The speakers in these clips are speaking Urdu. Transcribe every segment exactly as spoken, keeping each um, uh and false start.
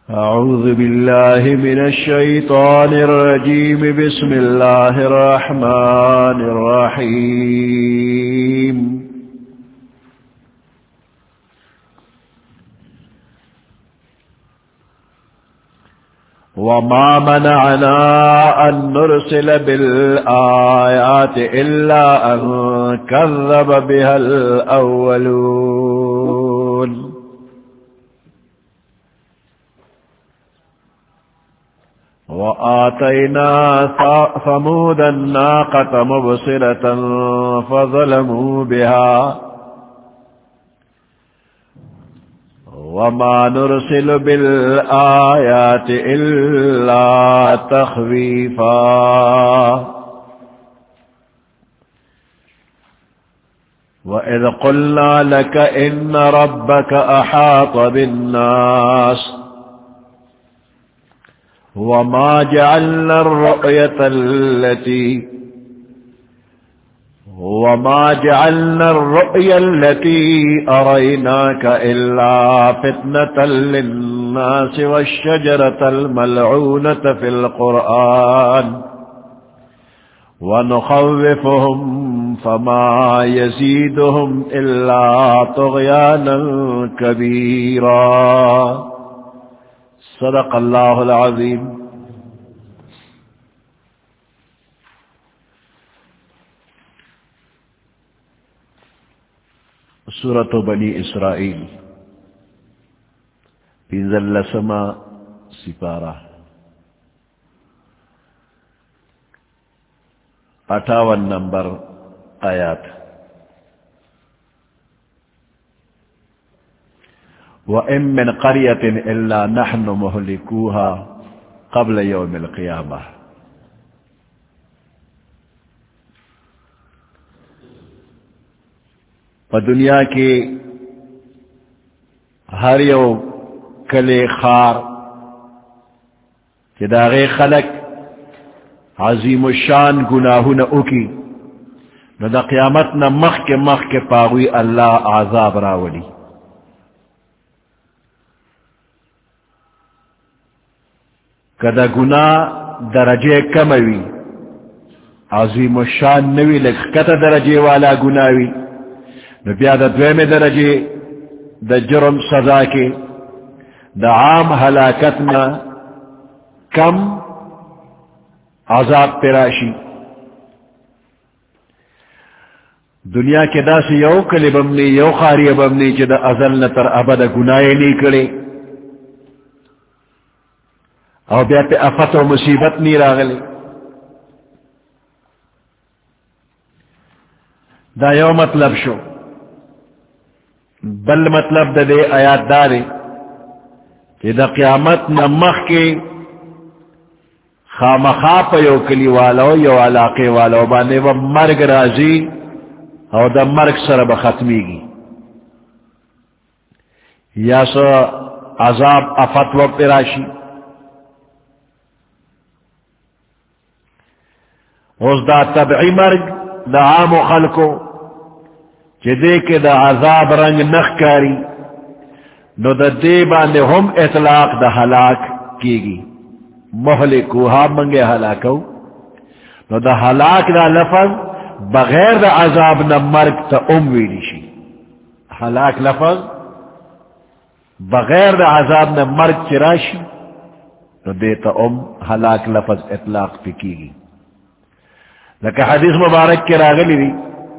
أعوذ بالله من الشيطان الرجيم بسم الله الرحمن الرحيم وما منعنا أن نرسل بالآيات إلا أن كذب بها الأولون وآتينا ثمود الناقة مبصرة فظلموا بها وما نرسل بالآيات إلا تخويفا وإذ قلنا لك إن ربك أحاط بالناس وما جعلنا الرؤية التي وما جعلنا الرؤيا التي أريناك إلا فتنة للناس والشجرة الملعونة في القرآن ونخوفهم فما يزيدهم إلا طغيانا كبيرا صدق اللہ العظیم. سورۃ بنی اسرائیل پنځلسمه سپارہ اٹھاون نمبر آیات. وَإِن مِّن قَرْيَةٍ إِلَّا نَحْنُ مُهْلِكُوهَا قَبْلَ يَوْمِ الْقِيَامَةِ. پا دنیا کی ہر یو کلے خار کہ داغے خلق عظیم الشان گناہون اکی نو دا قیامت نا مخ کے مخ کے پاوی اللہ عذاب راولی. کدا گناہ درجے کموی عظیم الشان نوی لکھت درجے والا گناوی نو بیا دا دویم درجے دا جرم سزا کے دا عام ہلاکتنا کم عذاب پیراشی. دنیا کے دا سی یو کلی بمنی یو خاری بمنی چی دا ازل نتر ابدا گناہی نہیں کرے اور بیا پہ افت و مصیبت نہیں راغلے. دا یو مطلب شو. بل مطلب دا دے آیات دارے کہ دا قیامت نمخ کے خامخا پا یو کلی والو یو علاقے والو بانے و مرگ رازی اور دا مرگ سر بختمی گی یا سو عذاب افت و پراشی. اس دا طبعی مرگ دا عام خلقو چی دے کے دا عذاب رنگ نخ کاری نو دا دے باندے ہم اطلاق دا ہلاک کی گی. مہلکوہا منگے ہلاکو نو دا ہلاک دا لفظ بغیر دا عذاب نا مرگ تا ام ویلی شی. ہلاک لفظ بغیر دا عذاب نا مرگ چراشی نو دے تا ام ہلاک لفظ اطلاق پی کی گی. لیکن حدیث مبارک کے راغلی دی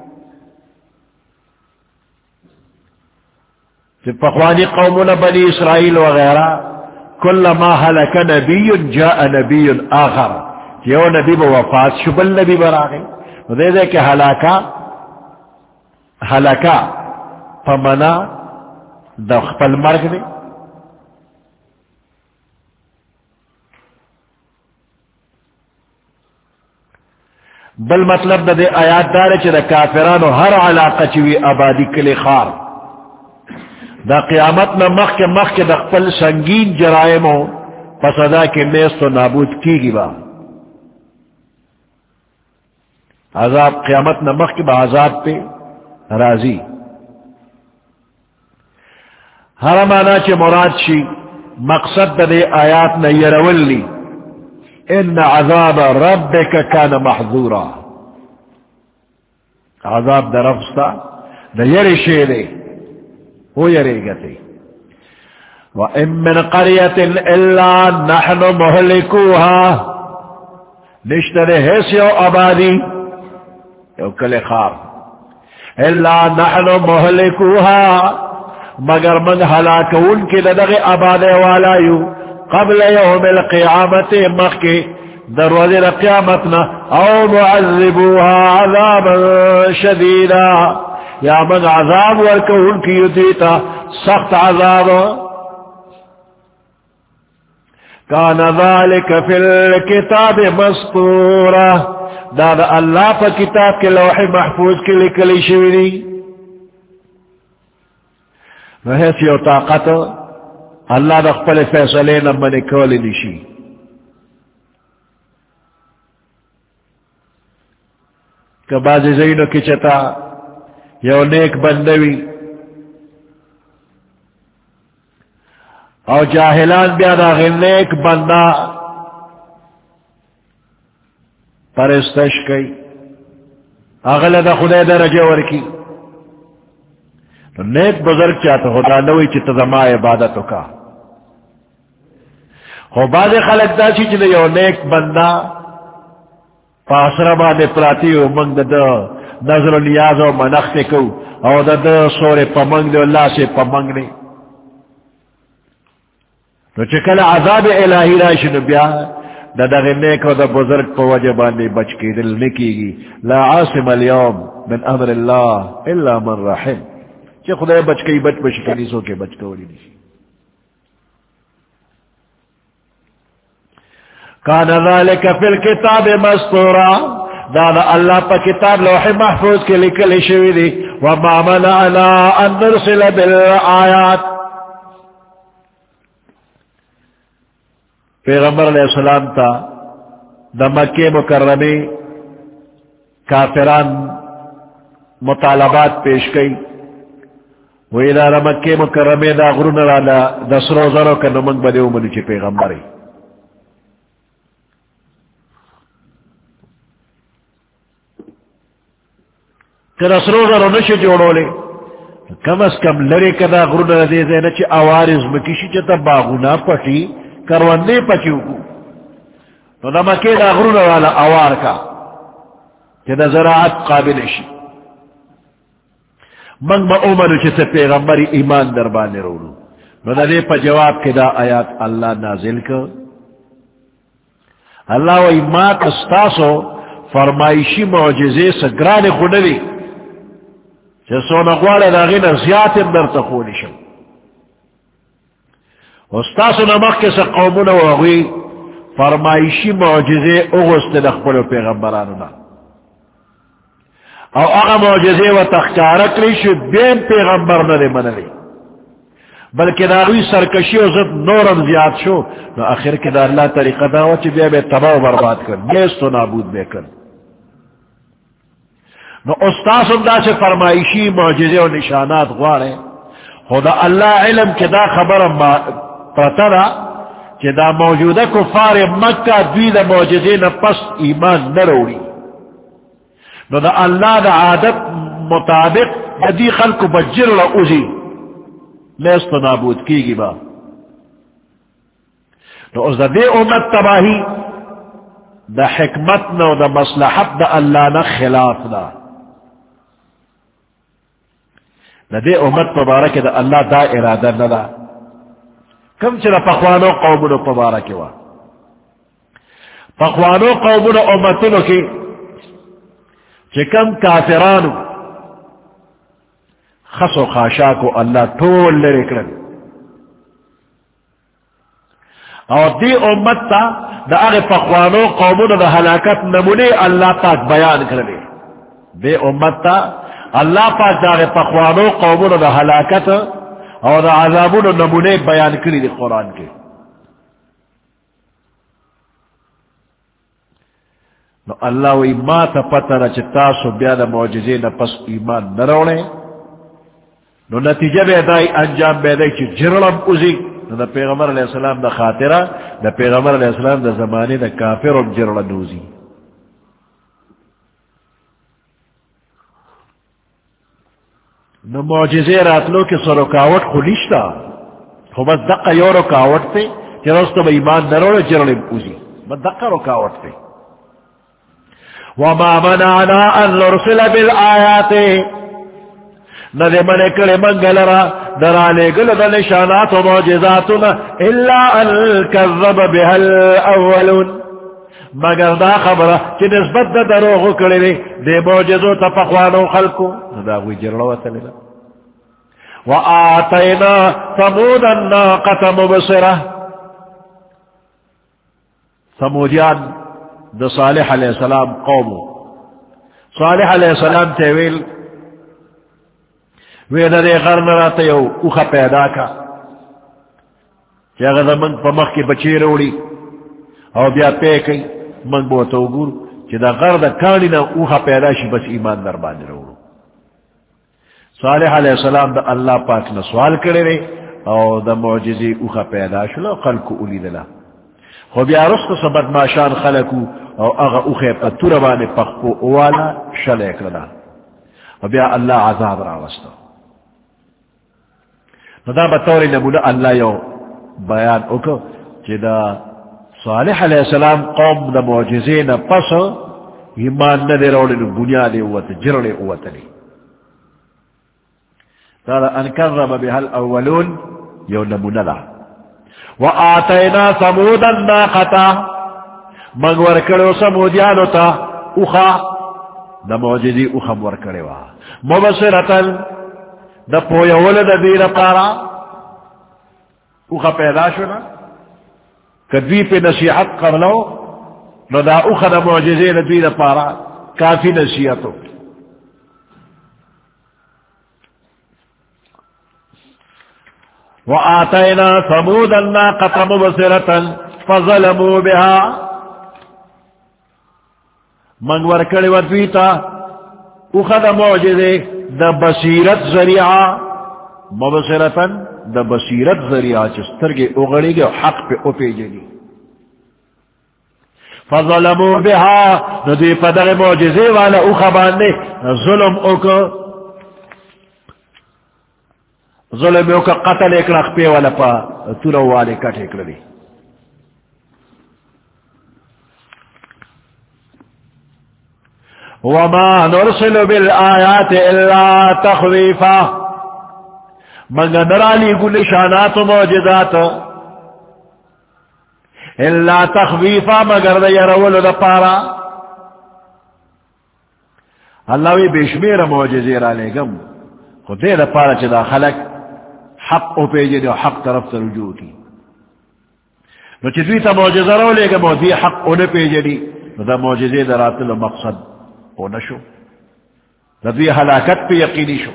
کہ پخوانی قومنا بنی اسرائیل وغیرہ کل ما حلک نبی جاء نبی آخر یو نبی با وفات شبل نبی براغی دے دے کہ حلاکا حلاکا فمنا دخپل مرگ دے. بل مطلب دا دے آیات دارے چی دا کافرانو ہر علاقہ چوی آبادی کلی خار دا قیامت نا مخ کے مخ کے دا قبل سنگین جرائمو پسدا کے نیست و نابود کی گی با. عذاب قیامت نہ مخ کے بعذاب پہ راضی. ہر مانا چ مراد شی مقصد دے آیات نے یروللی ان عذاب ربک کان محذورا عذاب دا رفستا دا یری شیرے وہ یری گتے وَإِن مِّن قَرْيَةٍ إِلَّا نَحْنُ مُهْلِكُوهَا نشتر حیثیو آبادی یو کل خار إِلَّا نَحْنُ مُهْلِكُوهَا مگر من ہلاکون کی لدغ آبادے والا یو قبل یوم القیامت مخی دروازے قیامتنا او معذبوها عذابا شدیدا یا من عذاب ورکون کی یدیتا سخت عذاب کان ذالک فی الکتاب مسطورا دادا اللہ پا کتاب کے لوح محفوظ کے لکلی شویدی نحیث یو طاقت اللہ دا خپل فیصلے نمانی کولی نشی کہ بعضی زینو کی چتا یو نیک بندوی او جاہلان بیا دا غی نیک بندہ پرستش کئی اغل دا خدای درجہ ورکی تو نیک بزرگ چاہتا خدا نوی چیتا زما عبادتو کا خو بعد خلق دا چی چیتا یو نیک بندہ پاسرہ باندے پراتی ہو منگ دا دا نظر و نیاز و منخت کو او دا دا سور پمنگ دے اللہ سے پمنگ نے تو چکل عذاب الہی راشن بیا دا دا نیک و دا بزرگ پا وجہ باندے بچ کی دل نکی گی لا عاصم اليوم من امر اللہ الا من رحم چی خدای بچ کئی بچ بشکنی سو کے بچ کولی نیسی کان ذالک فی الکتاب مسطورا دادا اللہ پا کتاب لوح محفوظ کے لکل شوی دی وما منعنا ان نرسل بالآیات پیغمبر علیہ السلام تا دا مکہ مکرمی کافران مطالبات پیش کئی وی دا مکہ مکرمی دا غرون را دا سرو زرو کا نمنگ بدیو منی چی پیغمبری کہ سرو زرو نشی جوڑو لے کم از کم لڑے کدا غرون را دے دے نچی آوارز مکیشی چتا باغونا پٹی کروندے پچیو کو تو دا مکہ دا غرون والا آوار کا کہ دا زراعت قابل شی منگ با اومنو چیسے پیغمبری ایمان در بانے رولو نو دا دے پا جواب کے دا آیات اللہ نازل کر اللہ و ایمان استاسو فرمائشی معجزے سگران خونوی چی سونا غوار دا غین زیاد اندر تخونی شو استاسو نمک کے سا قومونا وغوی فرمائشی معجزے اغسط دخپلو پیغمبرانونا او اغا معجزے و تخکارک لی شو بین پیغمبر ندے منلی بلکہ داغوی سرکشی و زد نورم زیاد شو نو آخر کے دا اللہ طریقہ داو چی بیا بے تباہ برباد کر نیست و نابود بے کر نو استاسو دا سے فرمائشی معجزے و نشانات غوارے خدا اللہ علم کے دا خبر پترا کہ دا موجودہ کفار مکہ دوی دا معجزے نا پس ایمان نروڑی نو دا اللہ دا عادت مطابق دی خلق بجر لعوزی لیست نابود کی گی با نو اس دا دے امت تباہی دا حکمت نا دا مصلحت دا اللہ نا خلاف نا دا دے امت مبارک دا اللہ دا ارادہ نا کم چرا پخوانو قومنو مبارک وا پخوانو قومنو امتنو کی چکم کافرانو خسو خاشاکو اللہ طول لرکرن اور دی امت تا دا اغی پخوانو قومنو دا حلاکت نمونے اللہ پاک بیان کرنے دی امت تا اللہ پاک دا اغی پخوانو قومنو دا حلاکت اور دا عذابونو نمونے بیان کری دی قرآن کے نو اللہ وی ما تا پتہ نا چتاسو بیا دا معجزے نا پس ایمان نروڑے نو نتیجہ بے دائی انجام بے دائی چی جرلم ازی دا پیغمبر علیہ السلام دا خاطرہ دا پیغمبر علیہ السلام دا زمانے دا کافر و جرڑ نوزی. نو معجزے راتلو کے سو رکاوٹ خلیشتا خو بس دقا یو رکاوٹ تے چرستو با ایمان نروڑ جرڑ اوزی بس دقا رکاوٹ تے. وما منعنا ان نرسل بالآیات ندے منے کڑے منگلرا درانے گل دا نشانات و معجزاتنا الا ان کذب بها الاولون مگر دا خبرہ چی نسبت دا دروغو کڑے دے دے معجزو تا پخوانو خلقو دا ہوئی جرلو تلیلا. وآتینا ثمود الناقة مبصرہ ثمودیان دا صالح علیہ السلام قومو صالح علیہ السلام تیویل ویدہ دے غرن راتا یو اوخا پیدا کا چاگہ دا منگ پا مخ کی بچی روڑی او بیا پے کئی منگ بوتو گور چی دا غر دا کانی نا اوخا پیدا شی بس ایمان در باندھ روڑو. صالح علیہ السلام دا اللہ پاک نا سوال کرے رے او دا معجزی اوخا پیدا شلا خلقو اولی دلا خو بیا رست سبت ماشان خلقو او اغا اوخی پا توربان پخپو اوالا شل اکردا و بیا اللہ عذاب راوستا. دا بطور نمونہ اللہ یو بیان اکو چی دا صالح علیہ السلام قوم دا معجزین پس ایمان ندے روڑی نو بنیاد اوت جرڑ اوت لی دا انکرم بها الاولون یو نمونہ دا. وآتینا ثمود الناقة منگ ورکڑو سمودیانو تا اخا دا معجزی اخا ورکڑو مبصرتن دا پویول دا دیر پارا اخا پیدا شنا کدوی پہ نصیحت قبلو نو دا اخا دا معجزے دا دیر پارا کافی نصیحتو. وآتینا ثمود الناقة مبصرة فظلموا بها من ورکڑ ودویتا اخا دا معجزے دا بصیرت ذریعہ مبصرتن دا بصیرت ذریعہ چسترگے اغڑی گے حق پہ اپے جنی فظلموا بها ندی پدر معجزے والا اخا باندے ظلم اوکا ظلم اوکا قتل ایک رخ پہ والا پا تورو والے کٹ ایک ردی. وما نرسل بالآیات الا تخویفا منگا نرالی کو نشانات و معجزات الا تخویفا مگر دا یرول دا پارا. اللہ وی بشمیر معجزے را لے گم خود دے دا پارا چی دا خلق حق او پیجے دا حق طرف تا رجوع کی نو چی دوی تا معجزہ رو لے گم و دی حق او نے پیجے دی نو دا معجزے دا راتل مقصد او نشو دا دوی حلاکت پہ یقینی شو.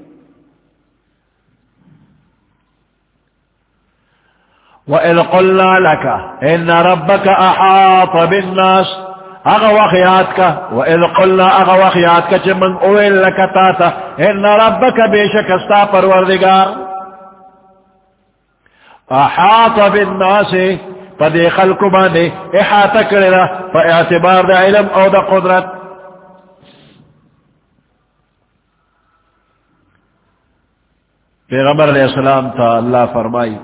وَإِذْ قُلْنَا لَكَ إِنَّ رَبَّكَ أَحَاطَ بِالنَّاسِ اغا وخیات کا وَإِذْ قُلْنَا اغا وخیات کا چمن اویل لکا تاتا إِنَّ رَبَّكَ بِشَكَ استا پروردگار احاط بالناس پدے خلق باندے احاطہ کرنا پا اعتبار دا علم او دا قدرت. پیغمبر علیہ السلام تا اللہ فرمائی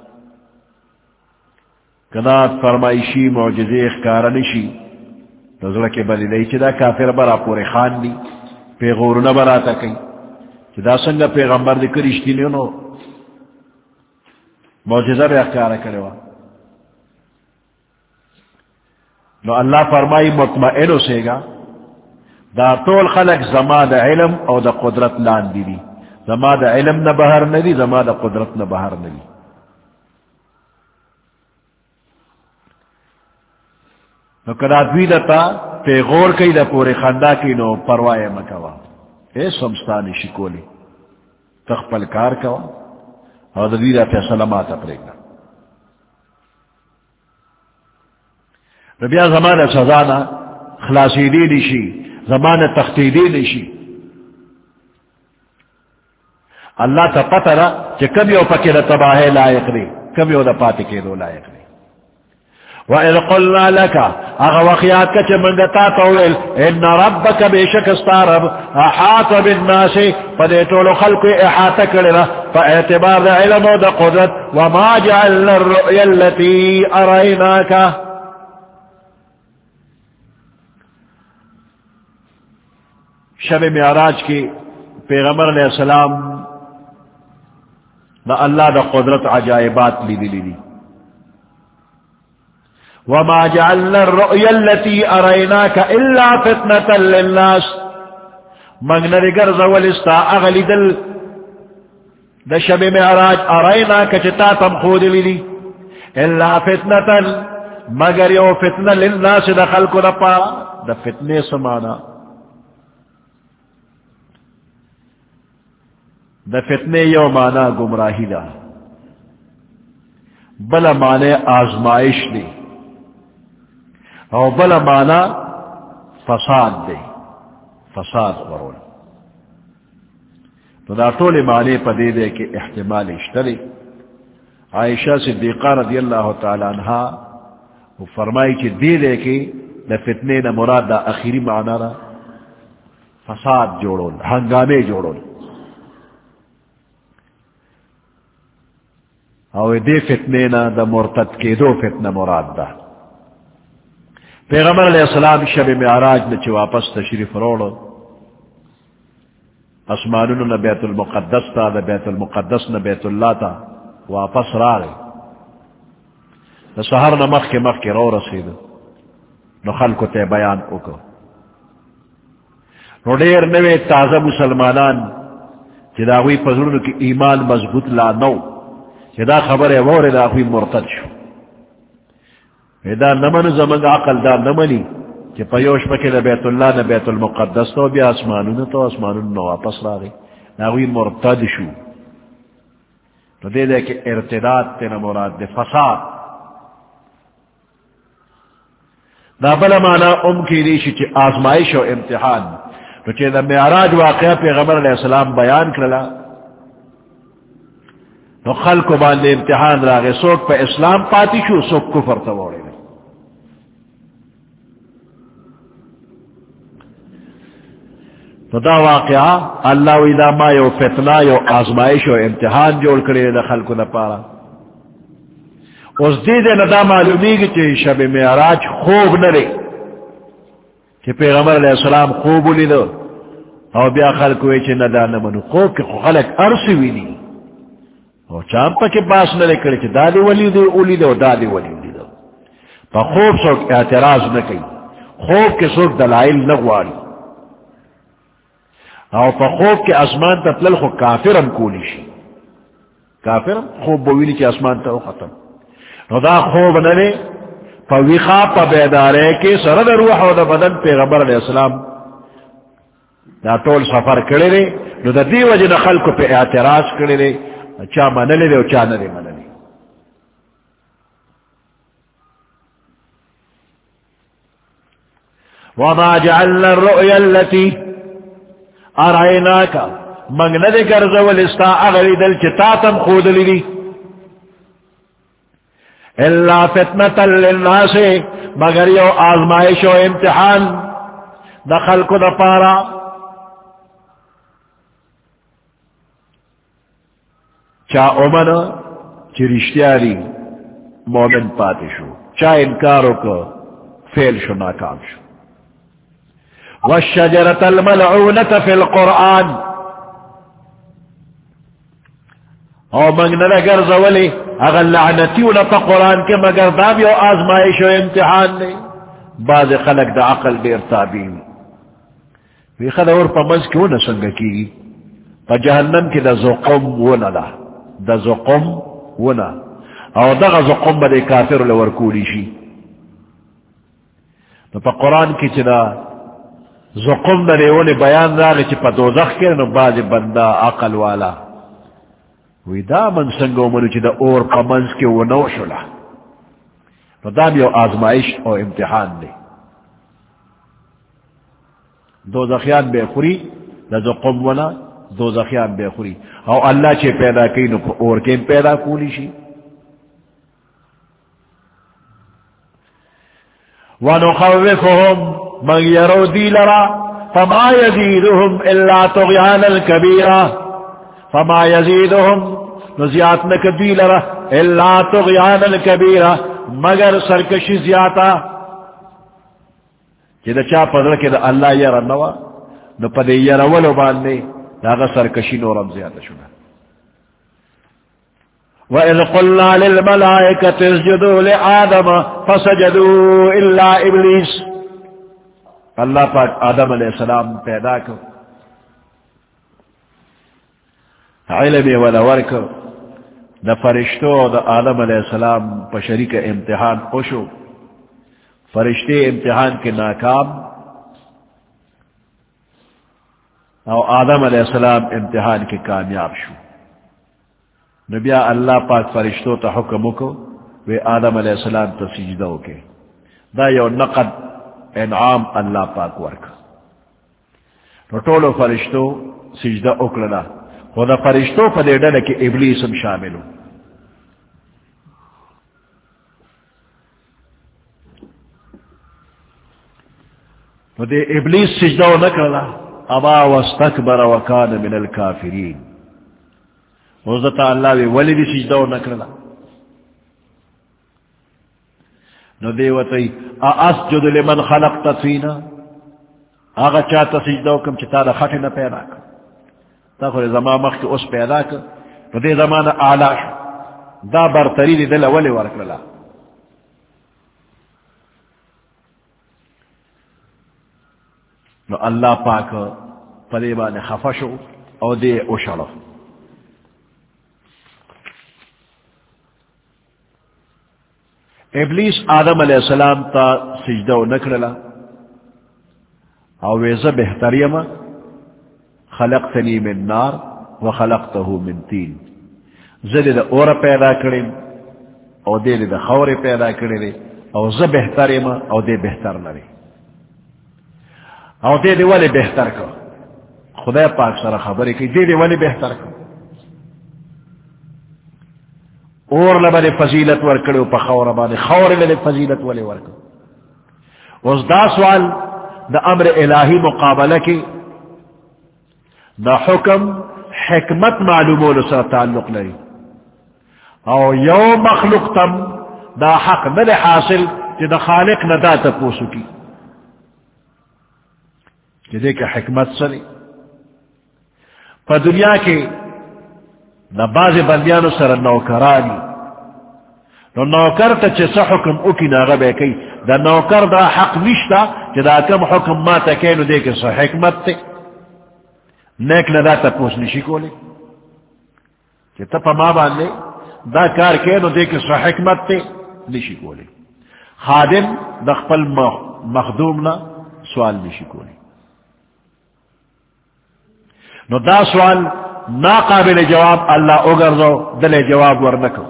کنات فرمائشی معجزے اخکارنشی نظر کے بلی لئی چدا کافر برا پورے خان دی پیغورنا برا تکی چدا سنگا پیغمبر دی کرشتی لیونو معجزہ بے اخکارا کروا. نو اللہ فرمائی مطمئنو سیگا دا طول خلق زما دا علم او دا قدرت لان دی دی زما دا علم نہ بہر ندی زما دا قدرت نہ بہر ندی. نو کدا دوی دتا پیغور کئی دا پورے خاندا کی نو پروائے مکوا اے سمستانی شکولی تخپل کار کوا اور دا دوی دا فیصلہ ماتا پریگنا. نبیا زمان سزانا خلاصی دی نشی زمان تختیدی نشی اللہ تا پتہ را چی کم یو پکی دا تباہی لائق دی کم یو دا پاتے کے دو لائق دے وَإِذْ قُلْنَا لَكَ اغا وقیات کا چمنگتا طویل ان ربک بیشک استارب احاط بالناس فدیتولو خلق احاط کرنا فاعتبار دا علم و دا قدرت وما جعلنا الرؤيا التي اریناک شب معراج کی پیغمبر علیہ السلام دا اللہ دا قدرت عجائبات لی دی لی دی وما جعلنا الرؤيا التي اریناک الا فتنة للناس مگن دگر زولستا اغلی دل دا شب معراج اریناک چتا تم خود لی دی الا فتنة مگر یو فتنة للناس دا خلق دا پا دا فتنے سمانا دا فتنے یو مانا گمراہی دا بلا مانے آزمائش دے او بلا مانا فساد دے فساد ورول تو دا طول مانے پا دے دے کہ احتمال اشتری عائشہ صدیقہ رضی اللہ تعالی عنہ وہ فرمائی کہ دے دے کہ دا فتنے نا مراد دا اخیری معنی را فساد جوڑول ہنگامے جوڑول او دے فتنے نا دا مرتد کے دو فتنہ مراد دا پیغمبر علیہ السلام شب معراج نے چھ واپس تشریف روڑو اسمانون نا بیت المقدس تا دا بیت المقدس نا بیت اللہ تا واپس را گئی دا سہر نا مخ کے مخ کے رو رسید نو خلقو تے بیان اکو نو دیر نوے تازہ مسلمانان چھ دا ہوئی پزرون کی ایمان مضبوط لا نو چھ دا خبر ہے وور دا ہوئی مرتد شو دا نمن زمنگ عقل دا نمنی کہ پیوش پکے دا بیت اللہ نا بیت المقدس تو بیا اسمانون تو اسمانون نو واپس را گئی ناوی مرتد شو تو دے دے کہ ارتداد تینا مراد دے فساد دا بلا مانا ام کی ریشی چی آزمائش و امتحان تو چی دا معراج واقعہ پیغمبر علیہ السلام بیان کرلا نو خلق کو باندے امتحان راگے سوک پہ اسلام پاتی شو سوک کفر توڑے گئے تو دا واقعہ اللہ و اذا ما یو فتنہ یو آزمائش و امتحان جوڑ کرے دا خلق کو نپارا اس دید ندا معلومی گی چی شب معراج خوب نرے چی پیغمبر علیہ السلام خوب لی دو او بیا خلق ہوئے چی ندا نمنو خوب کی خلق عرصی ہوئی نہیں او چامپا کے باس نہ کرے کہ دادی ولی دو اولی دو دادی ولی دی دو پا خوب سوک اعتراض نہ کئی خوب کے سوک دلائل نہ غواری او پا خوب کے اسمان تا تلل خو کافرم کولی شی کافرم خوب بویلی چی اسمان تا ختم نو دا خوب نلے پا ویخا پا بیدارے کے سرد روح و دا بدن پیغمبر علیہ السلام دا طول سفر کرے لے نو دا دی وجہ خلق پہ اعتراض کرے لے چا منلے دے و چا نلے منلے وما جعلنا الرؤيا التي اریناکا منگ ندے کرزول استا اغلی دل چتاتم خود لی الا فتنة للناس مگر یو آزمائش و امتحان دا خلق دا پارا چا امن چی رشتیاری مومن پاتے شو چا انکارو کو فیل شو ناکام شو والشجرة الملعونة في القرآن او منگنا لگر زولی اگر لعنتیونا پا قرآن کے مگر دام یو آزمائش و امتحان نہیں بعض خلق دا عقل دیر تابین وی خلق پا مز کیوں نسنگ کی پا جہنم کی دا زقم ونا دا دا زقم ونا او دا زقم با دے کافر لورکولی شی تو پا قرآن کی چنا زقم دا لیولی بیان راگی چی پا دوزخ کرنو باز بندہ عقل والا وی دا من سنگو منو چی دا اور پا منز کی ونو شلا تو دا بیو آزمائش او امتحان دے دوزخیان بے خوری دا زقم ونا دوزخیان بے خوری او اللہ چی پیدا کئی نو پا اور کیم پیدا کولی شی ونخوفهم من يرو دی لرا فما يزيدهم الا طغيانا كبيرا فما يزيدهم نزیات نکدی لرا الا طغيانا كبيرا مگر سرکشی زیاتا کہ دا چا پدر کے دا اللہ یرا نوا نو پدے یرا ولو باندے دا سرکشی نورم زیادہ شنا. وَإِذْ قُلْنَا لِلْمَلَائِكَةِ اسْجُدُوا لِآدَمَ فَسَجَدُوا إِلَّا إِبْلِيسَ. اللہ پاک آدم علیہ السلام پیدا کر علم ولور کر دا فرشتو دا آدم علیہ السلام پا شریک امتحان خوشو فرشتے امتحان کے ناکام او آدم علیہ السلام امتحان کے کامیاب شو. نبیہ اللہ پاک فرشتوں تا حکم کو وے آدم علیہ السلام تا سجدہ کے دا یو نقد انعام اللہ پاک ورک رٹولو فرشتوں سجدہ اکلنا خدا فرشتوں پا دے ڈالے کہ ابلیس ہم شامل ہو. تو دے ابلیس سجدہ نکلا ابا واستکبر وکان من الکافرین. حضرتا اللہ وی ولی دی سجدہ نکلا نو دے وطی اسجد لمن خلقت فینا آغا چاہتا سجدہ کم چتا دا خطی نا پیدا کر تا خود زمان مخ کی اس پیدا کر نو دے زمان آلا شو دا برتری دی دل ولی ورکلا. نو اللہ پاک پریبان خفشو او دے اشڑو. ابلیس آدم علیہ السلام تا سجدہ نکرلا او ویزا بہتریم خلقتنی من نار و خلقتہو من تین. زد دا اور پیدا کرن او دے دا خور پیدا کرن او زا بہتریم او دے بہتر نرے او دے دے والی بہتر کر خدا پاک سر خبری کی دے دے والی بہتر کر اور لبا فضیلت ورکڑو پا خور بانے خور لبا فضیلت والے ورکڑو. اس دا سوال دا امر الہی مقابلہ کی دا حکم حکمت معلومو لسا تعلق لئی او یو مخلوق تم دا حق نل حاصل کہ دا خالق ندا تپوسو کی کہ دیکھ حکمت سلی پا دنیا کے دا باز بندیانو سر نوکرانی نو نوکر تا چه سا حکم اکی ناغبے کئی دا نوکر دا حق نشتا چه دا کم حکم ما تکینو دے کہ سا حکمت تے نیک ندا تا پوس نشی کولے چه تا پا ما باندے دا کار کینو دے کہ سا حکمت تے نشی کولے. خادم دا خپل مخدومنا سوال نشی کولے. نو دا سوال ناقابل جواب اللہ اگر دو دل جواب ورنکو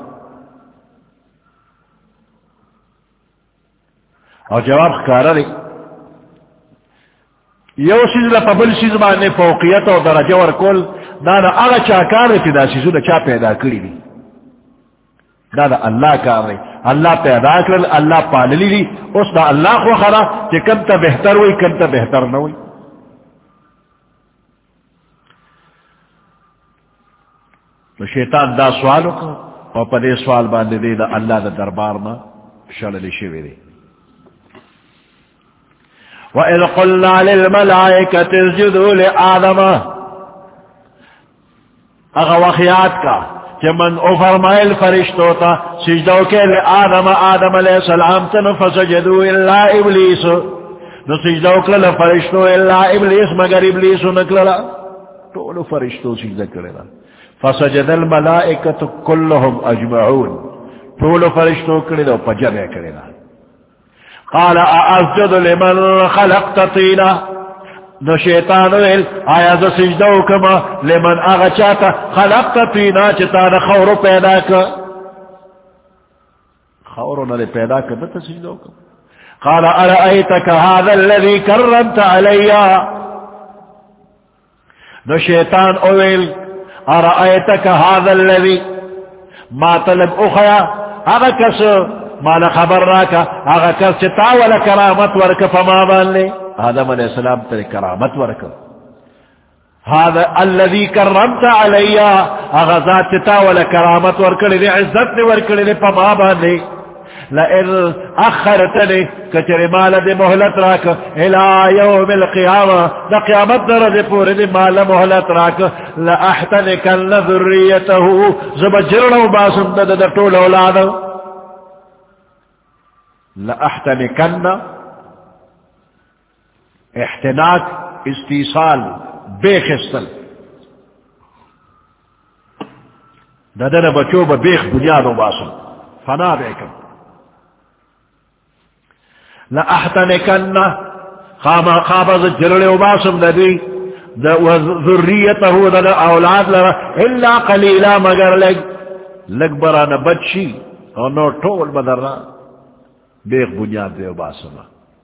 اور جواب خکارا لے یو سیز لپا بل سیز بانے فوقیت و درجہ ورکول دا دا اغا چاکار رہی دا سیزو دا چا پیدا کری دی دا دا اللہ کار رہی اللہ پیدا کرل اللہ پاللی دی اس دا اللہ خو خرا کہ کم تا بہتر ہوئی کم تا بہتر نہ ہوئی. تو شیطان دا سوالو کو اور پدے سوال باندے دے دا اللہ دا دربار نا شلل شوی دے. وَإِذْ قُلْنَا لِلْمَلَائِكَةِ اسْجُدُوا لِآدَمَ اغا وخیات کا کہ من او فرمائل فرشتو تا سجدو کے لآدم آدم علیہ السلام تن فسجدوا الا ابلیس نو سجدو کل فرشتو الا ابلیس مگر ابلیس نکللا طول فرشتو سجدہ کرلا فسجد الملائکت کلهم اجمعون طول فرشتو کرلا پجمع کرلا. قال ااسجد لمن خلقت طینا نو شیطان ویل آیا ز سجدو کما لمن آغا چاہتا خلقت طینا چتانا خورو پیدا کر خورو نلے پیدا کر نتا سجدو کما. قال ارأيتك هذا الذي كرمت عليا نو شیطان اویل ارأيتك هذا الذي ما طلب اخیا اغا کس مالا خبر راکا آغا کس چتا والا کرامت ورکا فما بانلے آدم علیہ السلام تر کرامت ورکا هذا الذي كرمت علي اغذات تاول كرامت وركلي عزت وركلي فما باني لئن اخرتني كتر مال دي مهلت راك الى يوم القيامة دا قيامت درد پور دي مال مهلت راك لأحتنكن ذريته زبجرنا باسم دا دا طول اولادا لأحتنكن احتناك استيصال بیخ استل ددن بچو با بیخ بنیاد و باسم فنا بیکم لأحتنکن خاما خابز جلل و باسم ندی وذریته دن اولاد لرا الا قلیلا مگر لگ لگ بران بچی اور نو طول بدرنا بیخ بنیاد دے و باسم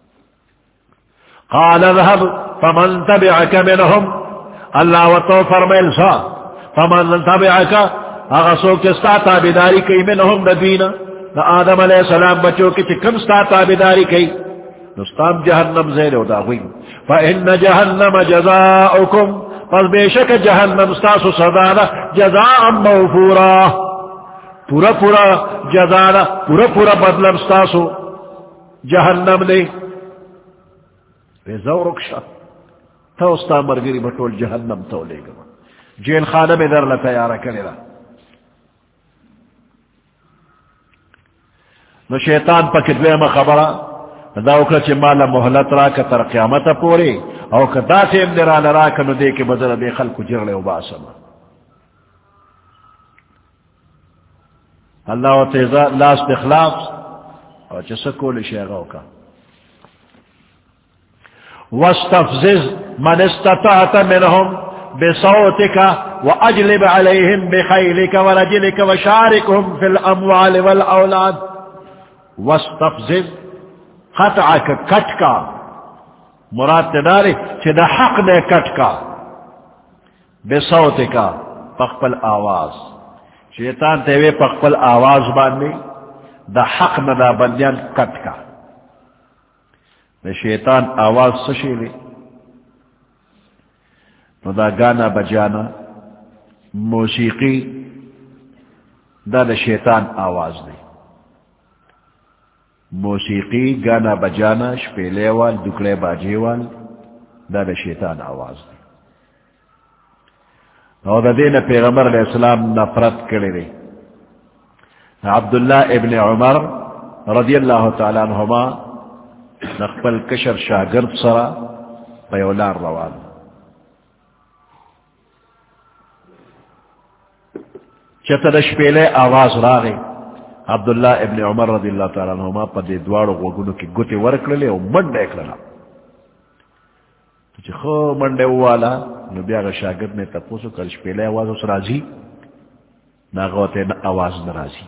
قال اذهب فمن تبعك منهم اللہ و تو فرمیل سا فمن تبعك اغسو کستا تابداری کئی منهم ندینا نا آدم علیہ السلام بچو کی چکم ستا تابداری کئی نستام جہنم زیلو داوئی فإن جہنم جزاؤکم پس بے شک جہنم ستاسو صدانا جزاء موفورا پورا پورا جزانا پورا پورا بدلم ستاسو جہنم نے زورک شا تو استا مرگری بطول جہنم تو لے گا جیل خانہ میں در لتیارہ کرے رہا نو شیطان پا کتوے میں خبرہ داوکا چی مالا محلت راکا تر قیامت پوری او کدا سے امدران راکا نو دے کے بدر دے خلق جرلے و باسم اللہ و تیزا لاست اخلاص اور چسکول شیغاو کا واستفزز من استطعت منهم بصوتك واجلب عليهم بخيلك ورجلك وشاركهم في الاموال والاولاد واستفزز قطعك كتكا مراد تداري چه حق نے کٹکا بصوتك پخپل آواز شیطان تیوے پخپل آواز باندے دا حق ندا بندیان کٹکا شیطان آواز سشیلے نو دا گانا بجانا موسیقی دا دا شیطان آواز دے موسیقی گانا بجانا شپیلے وال دکڑے باجے وال دا دا شیطان آواز دے نو دا دین پیغمبر علیہ السلام نفرت کرے دے عبداللہ ابن عمر رضی اللہ تعالیٰ عنہما نقبل کشر شاگرد سرا پیولار روان چتدش پہلے آواز راغے عبداللہ ابن عمر رضی اللہ تعالیٰ عنہما پا دے دوارو غوگنو کی گوٹے ورک للے او منڈے اکلنا تو چی خو منڈے والا نو بیاغ شاگرد نے تپوسو کلش پہلے آواز اس رازی ناغوتے نا آواز نرازی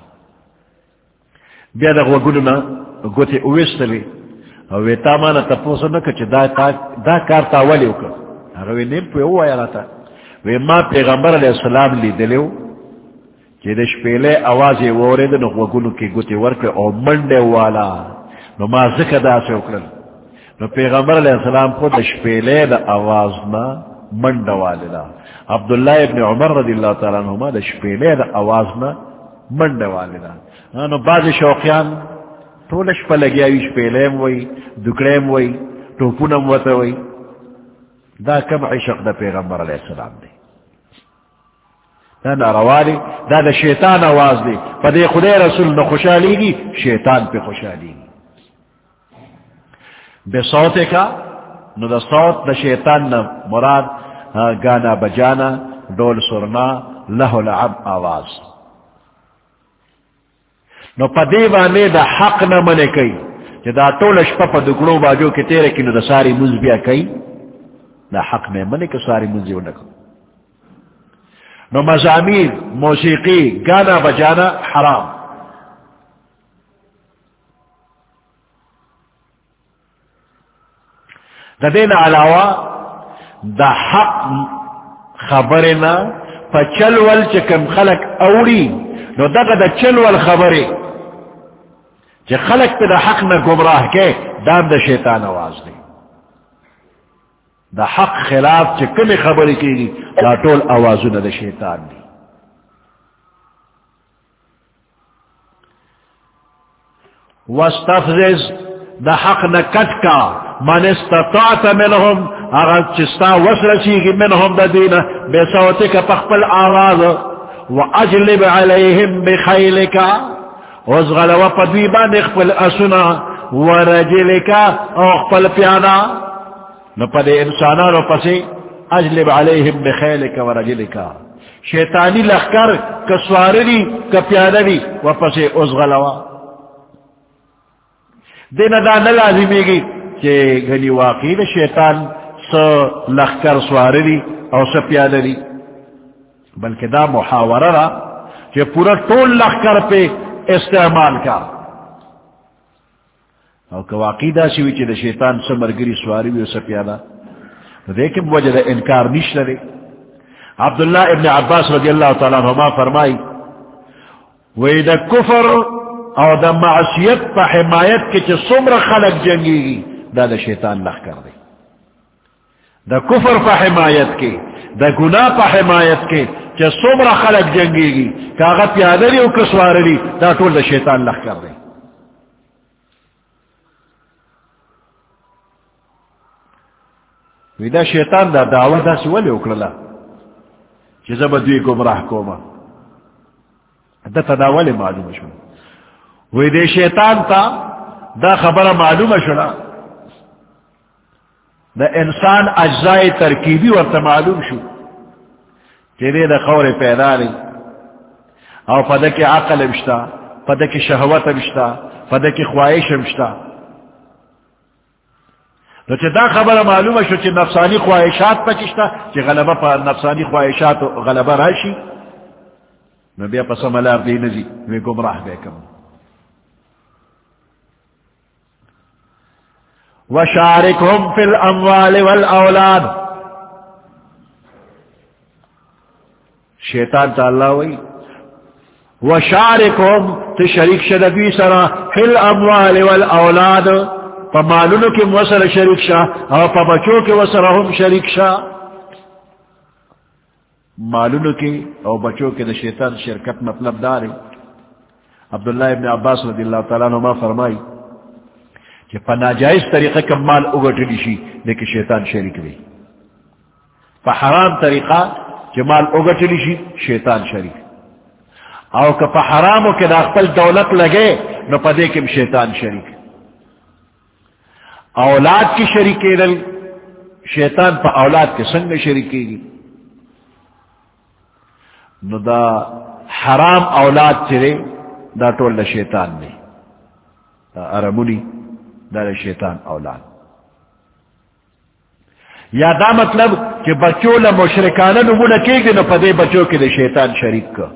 بیاغ غوگنو نا گوٹے اویستلے وی تامانا تپوسو نکا چی دا, دا کار تاولیو کر اگوی نیم پوی او آیا لاتا وی ما پیغمبر علیہ السلام لی دلیو چی دش پیلے آوازی وورد نو وگونو کی گوتی ورک او منڈے والا نو ما ذکر دا سے اکرل نو پیغمبر علیہ السلام کو دش پیلے دا آوازنا منڈ والا عبداللہ ابن عمر رضی اللہ تعالیٰ عنہما دش پیلے دا آوازنا منڈ والا نو بعض شوقیان تولش پا لگیا ویش پیلیم وی دکڑیم وی توپونم وطا وی دا کم عشق دا پیغمبر علیہ السلام دی دا ناروالی دا دا شیطان آواز دی پا دے خدای رسول نو خوشحالی گی شیطان پہ خوشحالی گی بے صوت کا نو دا صوت دا شیطان نا مراد گانا بجانا ڈول سرنا لہو لعب آواز نو پا دیوانے دا حق نہ منے کئی کہ دا طولش پا پا دکڑوں باجو کی تیرے کی نو دا ساری مزبیا کئی دا حق نے منے کہ ساری مزبیو نکو نو مزامیر موسیقی گانا بجانا حرام دا دین علاوہ دا حق خبرنا پا چلول چکم خلق اوڑی نو دا دا چلول خبری کہ خلق پہ دا حق نہ گمراہ کے دام دا شیطان آواز دے دا حق خلاف چی کمی خبری کی گی دا طول آوازو نہ دا شیطان دی واستفزز دا حق نہ کٹ کا من استطاعت منہم اگر چستا وسرسی گی منہم دا دینا بے صوتی کا پخپل آواز واجلب علیہم بخیلکا وزغلوا پدویبان اخپل اسنا ورجلکا او اخپل پیانا نو پدے انسانانو پسی اجلب علیہم بخیلکا ورجلکا شیطانی لخکر کسوارنی کپیاننی وپسی ازغلوا دینا دا نلازمی گی کہ گنی واقعی دا شیطان سا لخکر سوارنی او سا پیاننی بلکہ دا محاورہ را کہ پورا طول لخکر پہ استعمال کا او کہ واقعی دا سوی چی دا شیطان سا مرگری سواری وی سا پیانا دیکھیں وجہ دا انکار نیش لرے عبداللہ ابن عباس رضی اللہ تعالیٰ عنہما فرمائی وی دا کفر او دا معصیت پا حمایت کے چی سمر خلق جنگی گی دا دا شیطان لخ کر دے دا کفر پا حمایت کے دا گناہ پا حمایت کے چی سمر خلق جنگی گی کاغا پیادری او کسوارلی دا طول دا شیطان لخ کر دے وی دا شیطان دا دعوت دا سولی اکرلا چی زبا دوی گمراہ کوما دا تداولی معلوم شو وی دے شیطان تا دا خبر معلوم شنا دا انسان اجزائی ترکیبی ورطا معلوم شو چیدے دا خور پیدا لی او پدا کی عقل مشتا پدا کی شہوت مشتا پدا کی خواہش مشتا تو چی دا خبر معلوم شو چی نفسانی خواہشات پکشتا چی غلبہ پا نفسانی خواہشات غلبہ راشی نو بیا پس ملار دی نزی وی گمراہ بے کم وشارکہم فی الاموال والاولاد شیطان تا اللہ وی وشارکہم تو شریک شدبی سرا فی الاموال والاولاد پا مالونو کی وسر شریک شا اور پا بچوں کی وسرہم شریک شا مالونو کی اور بچوں کے دا شیطان شرکت مطلب دارے عبداللہ ابن عباس رضی اللہ تعالیٰ عنہ فرمائی کہ پا ناجائز طریقہ کا مال اگٹلی شی لیکن شیطان شریک دی پا حرام طریقہ کہ مال اگٹلی شی شیطان شریک او کہ پا حرامو کے داخل دولت لگے نو پا دیکھم شیطان شریک اولاد کی شریکی دل شیطان پا اولاد کے سنگ شریکی گی نو دا حرام اولاد چرے دا ٹول دا شیطان نے دا ارمونی دا شیطان اولاد یا دا مطلب کہ بچوں لا مشرکانہ نمونہ کی گی نو پدے بچوں کے دا شیطان شریک کا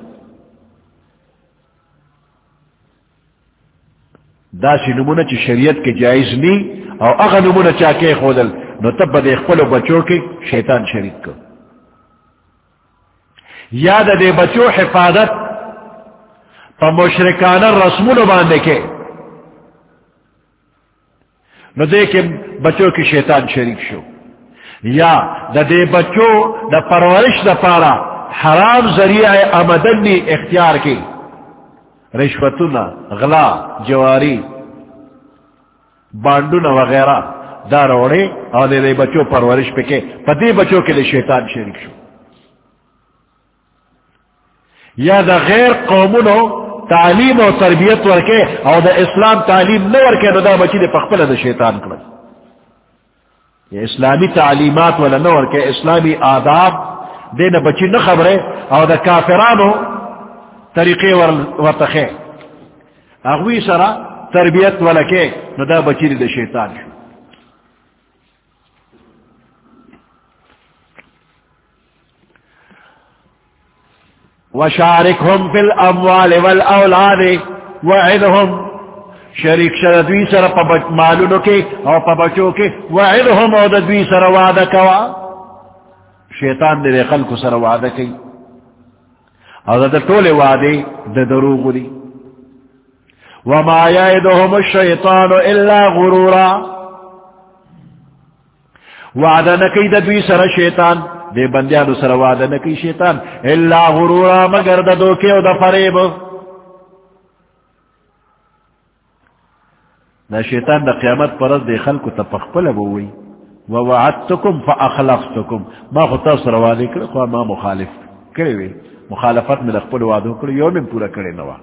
دا سی نمونہ چی شریعت کے جائز نی او اغا نمونہ چاکے خودل نو تب بدے اخپلو بچوں کے شیطان شریک کا یا دا دے بچوں حفاظت پا مشرکانہ رسمونو باندے کے نو دیکھیں بچوں کی شیطان شریک شو یا دا دے بچوں دا پرورش دا پارا حرام ذریعہ آمدنی اختیار کی رشوتنا غلا جواری بانڈونا وغیرہ دا روڑے اور دے دے بچوں پرورش پہ کے پدے بچوں کے لئے شیطان شریک شو یا دا غیر قومونو تعلیم و تربیت ورکے اور دا اسلام تعلیم نہ ورکے نو دا بچی دے پخپل دا شیطان کرد یہ اسلامی تعلیمات والا نہ ورکے اسلامی آداب دے نہ بچی نہ خبرے اور دا کافرانو طریقے ورتخے اغوی سرا تربیت والا کے نو دا بچی دے شیطان شو وشارکہم فی الاموال والاولاد وعدہم شریک شدوی سر پا مالونو کے اور پا بچوں کے وعدہم او ددوی سر وعدہ کوا شیطان دے خلق سر وعدہ کی اور دا طول وعدے دا دروغ دی وما يعدهم الشيطان الا غرورا وعدہ نکی دوی سر شیطان دے بندیانو سر وعدہ نکی شیطان الا غرورا مگر دا دوکے و دا فریب دا شیطان دا قیامت پرد دے خلقو تپخپل بوئی ووعدتکم فاخلفتکم ما خطا سر وعدے کرے خواہ ما مخالف کرے وی مخالفت میں لخپل وعدو کرے یوم میں پورا کرے نوا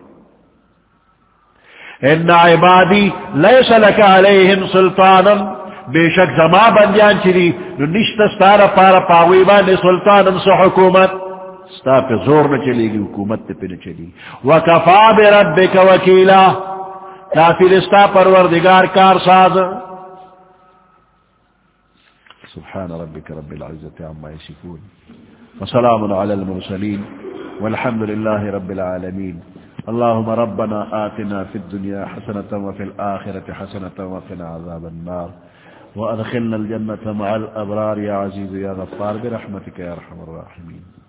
ان عبادی لیس لک علیہم سلطانا بے شک زما بندیان چلی نو نشتا ستارا پارا پاویبان سلطانا سو حکومت ستا پہ زور نہ چلے گی حکومت پہ نہ چلی وکفا بربک وکیلا کافر استا پروردگار کار ساز سبحان ربك رب العزة عما يصفون وسلام على المرسلين والحمد لله رب العالمين اللهم ربنا آتنا في الدنيا حسنة وفي الآخرة حسنة وقنا عذاب النار وأدخلنا الجنة مع الأبرار يا عزيز يا غفار برحمتك يا أرحم الراحمين